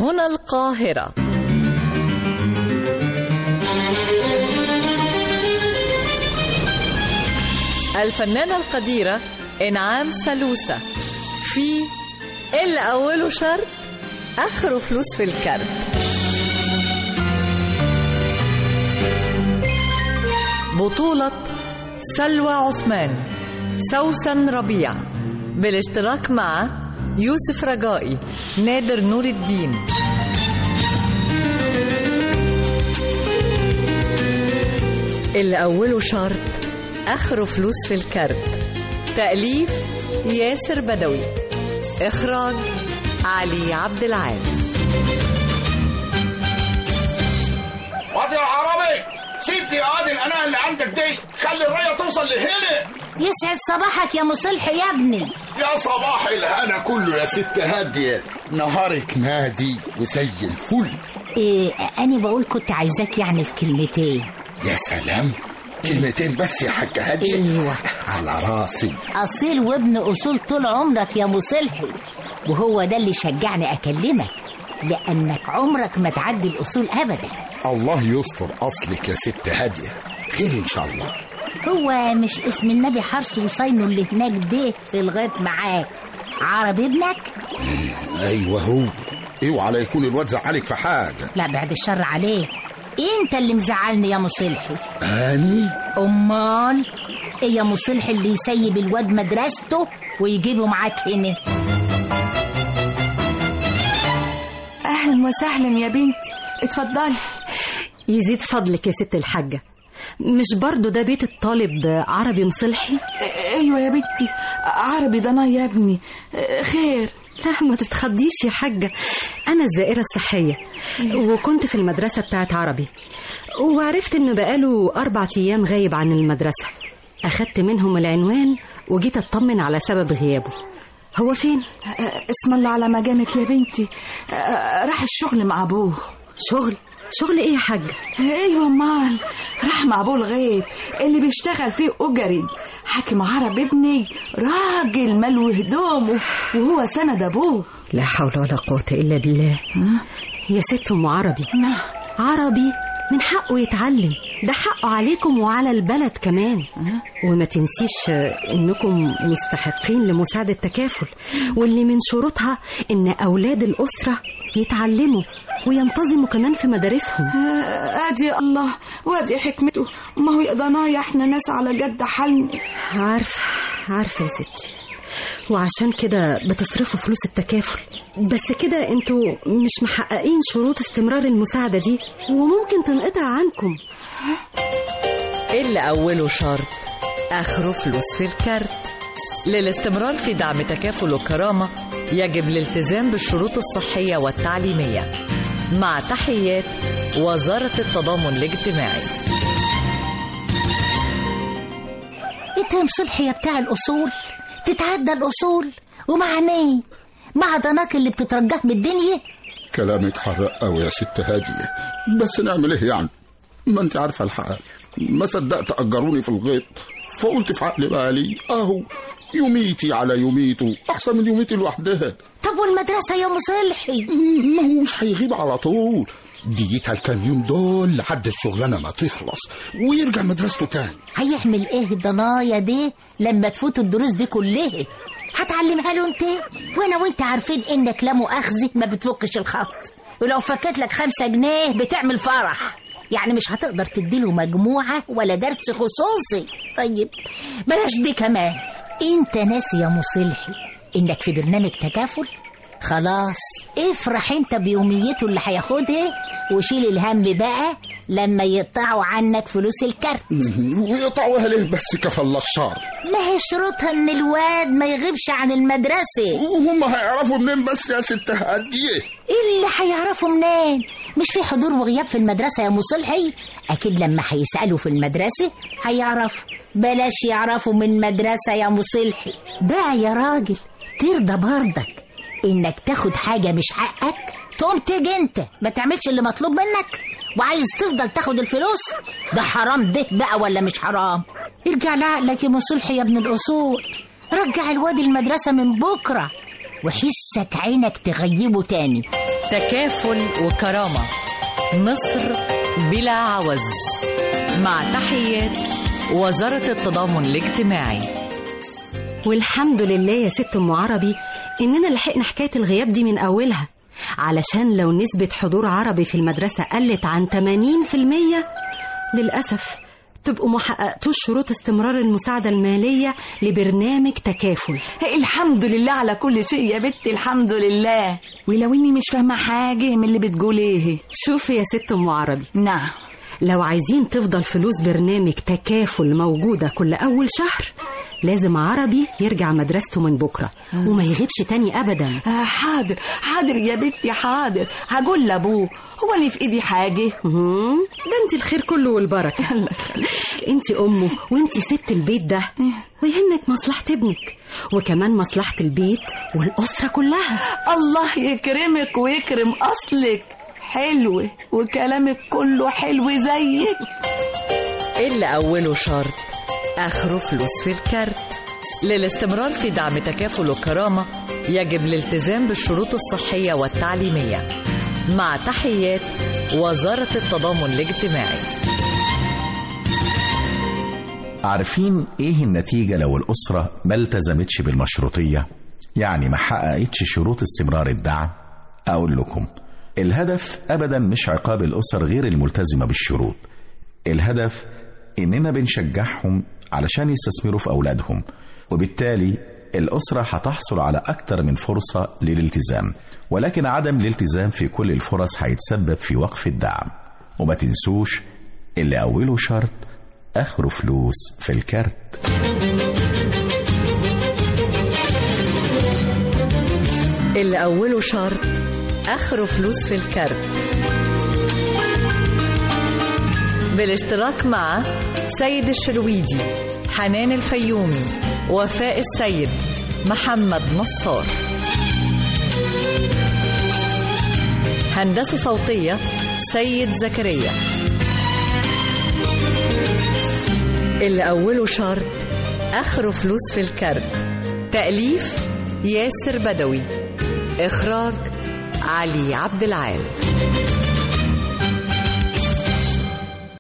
هنا القاهرة. الفنانة القديرة إنعام سلوسة في اللي أوله شرط آخره فلوس في الكارت. بطولة سلوى عثمان، سوسن ربيع، بالاشتراك مع يوسف رجائي، نادر نور الدين. اللي أوله شرط آخره فلوس في الكارت. تأليف ياسر بدوي، إخراج علي عبد العال. وادي العربي سيدي عادل الأناء اللي عندك دي، خلي الرية توصل لهنا. يسعد صباحك يا مصلح يا ابني. يا صباح الهنا كله يا ست هادية، نهارك نادي وزي الفل. أنا بقول كنت عايزاك يعني في كلمتين. يا سلام، كلمتين بس يا حاجة هادية؟ ايوه على راسي. أصيل وابن أصول طول عمرك يا مصلحي، وهو ده اللي شجعني أكلمك، لأنك عمرك ما تعدي الأصول أبدا. الله يستر أصلك يا ست هادية، خير إن شاء الله. هو مش اسم النبي حرس وصينه اللي هناك ده في الغيط معاك عرب ابنك؟ ايوه هو. اوعى لا يكون الواد زعلك في حاجه. لا بعد الشر عليه، انت اللي مزعلني يا مصلحي. اني؟ امال ايه يا مصلحي اللي يسيب الواد مدرسته ويجيبه معاك هنا؟ اهلا وسهلا يا بنتي، اتفضلي. يزيد فضلك يا ست الحاجة، مش برضو ده بيت الطالب عربي مصلحي؟ ايوه يا بنتي، عربي ضنا يا ابني. خير؟ لا ما تتخضيش يا حاجة، أنا الزائرة الصحية وكنت في المدرسة بتاعت عربي، وعرفت إنه بقاله 4 أيام غايب عن المدرسة. أخدت منهم العنوان وجيت أطمن على سبب غيابه. هو فين؟ اسم الله على مجانك يا بنتي، راح الشغل مع أبوه. شغل ايه يا حاج؟ ايوه مال، راح مع ابوه الغيط اللي بيشتغل فيه أجري. حاكم عرب ابني راجل ملو هدومه وهو سند ابوه. لا حول ولا قوة الا بالله. يا ست ام عربي، عربي من حقه يتعلم، ده حقه عليكم وعلى البلد كمان. وما تنسيش انكم مستحقين لمساعدة تكافل، واللي من شروطها ان اولاد الاسرة يتعلموا وينتظموا كمان في مدارسهم. ادي الله وادي حكمته، ما هو يقضنايا احنا ناس على جد حالنا. عارفة يا ستي، وعشان كده بتصرفوا فلوس التكافل، بس كده انتوا مش محققين شروط استمرار المساعدة دي وممكن تنقطع عنكم. اللي أوله شرط آخره فلوس في الكارت. للاستمرار في دعم تكافل وكرامة يجب الالتزام بالشروط الصحية والتعليمية. مع تحيات وزارة التضامن الاجتماعي. انت يا مصلحي يا بتاع الأصول تتعدى الأصول، ومع مين؟ مع ضناك اللي بتترجاه من الدنيا. كلامك حرق قوي يا ست هادية، بس نعمل ايه يعني؟ ما انت عارفة الحال، ما صدقت أجروني في الغيط، فقلت في عقل بالي اهو يوميتي على يوميته احسن من يوميتي لوحدها. طب والمدرسة يا مصلحي؟ ما هو مش هيغيب على طول، ديتها الكام يوم دول لحد الشغلانة ما تخلص ويرجع مدرسته تاني. هيعمل ايه الضنايا دي لما تفوت الدروس دي كلها؟ هتعلمها له انت؟ وانا وانت عارفين انك لا مؤاخذة ما بتفكش الخط، ولو فكت لك 5 جنيه بتعمل فرح. يعني مش هتقدر تديله مجموعة ولا درس خصوصي. طيب بلاش دي كمان، انت ناسي يا مصلحي انك في برنامج تكافل؟ خلاص افرح انت بيوميته اللي هياخدها، وشيل الهم بقى لما يقطعوا عنك فلوس الكارت. ويقطعوها ليه بس كفى الله شر؟ ما هي شروطها ان الواد ما يغيبش عن المدرسة. وهم هيعرفوا منين بس يا ست هادية؟ اللي هيعرفوا منين؟ مش في حضور وغياب في المدرسة يا مصلحي؟ اكيد لما هيسألوا في المدرسة هيعرفوا. بلاش يعرفوا من مدرسة يا مصلحي بقى يا راجل. ترضى برضك انك تاخد حاجة مش حقك، تقوم تيجي انت ما تعملش اللي مطلوب منك وعايز تفضل تاخد الفلوس؟ ده حرام ده بقى ولا مش حرام؟ ارجع لعقلك يا مصلحي يا ابن الأصول، رجع الواد المدرسة من بكرة وحسك عينك تغيبه تاني. تكافل وكرامة، مصر بلا عوز. مع تحيات وزارة التضامن الاجتماعي. والحمد لله يا ست أم عربي إننا لحقنا حكاية الغياب دي من أولها، علشان لو نسبة حضور عربي في المدرسة قلت عن 80% للأسف تبقوا ما حققتوش شروط استمرار المساعدة المالية لبرنامج تكافل. الحمد لله على كل شيء يا بنتي، الحمد لله. ولو اني مش فاهمة حاجة من اللي بتقوليه. شوفي يا ست أم عربي، نعم، لو عايزين تفضل فلوس برنامج تكافل موجودة كل أول شهر لازم عربي يرجع مدرسته من بكرة وما يغيبش تاني أبدا. حاضر حاضر يا بنتي، حاضر. هقول لأبوه، هو اللي في إيدي حاجة؟ ده انت الخير كله والبركة. الله يخليك. انت أمه وانت ست البيت ده، ويهمك مصلحة ابنك وكمان مصلحة البيت والأسرة كلها. الله يكرمك ويكرم أصلك، حلوة وكلامك كله حلو زيك. اللي أوله شرط آخره فلوس في الكارت. للاستمرار في دعم تكافل وكرامة يجب الالتزام بالشروط الصحية والتعليمية. مع تحيات وزارة التضامن الاجتماعي. عارفين ايه النتيجة لو الأسرة ما التزمتش بالمشروطية؟ يعني ما حققتش شروط استمرار الدعم؟ أقول لكم، الهدف أبدا مش عقاب الأسر غير الملتزمة بالشروط. الهدف إننا بنشجعهم علشان يستثمروا في أولادهم، وبالتالي الأسرة هتحصل على أكتر من فرصة للالتزام، ولكن عدم الالتزام في كل الفرص هيتسبب في وقف الدعم. وما تنسوش اللي أوله شرط آخره فلوس في الكارت. اللي أوله شرط آخره فلوس في الكارت، بالاشتراك مع سيد الشرويدي، حنان الفيومي، وفاء السيد، محمد نصار. هندسة صوتية سيد زكريا. اللي أوله شرط آخره فلوس في الكارت. تأليف ياسر بدوي. إخراج علي عبد العال.